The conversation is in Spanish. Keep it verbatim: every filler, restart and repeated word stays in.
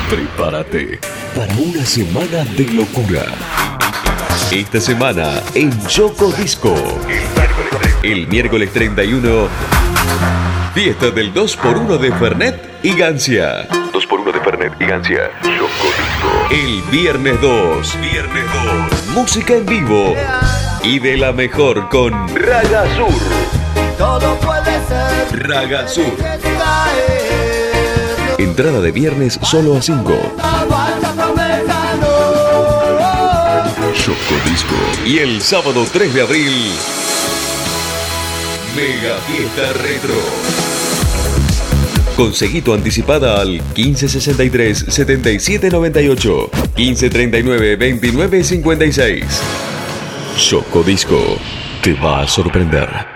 Prepárate para una semana de locura. Esta semana en Choco Disco. El miércoles treinta y uno, fiesta del dos por uno de Fernet y Gancia. dos por uno de Fernet y Gancia. Choco Disco. El viernes dos. Viernes dos. Música en vivo. Y de la mejor con Raga Sur. Todo puede ser. Raga Sur. Entrada de viernes solo a cinco. Choco Disco. Y el sábado tres de abril, Mega Fiesta Retro. Conseguí tu anticipada al quince sesenta y tres setenta y siete noventa y ocho, quince treinta y nueve veintinueve cincuenta y seis. Choco Disco te va a sorprender.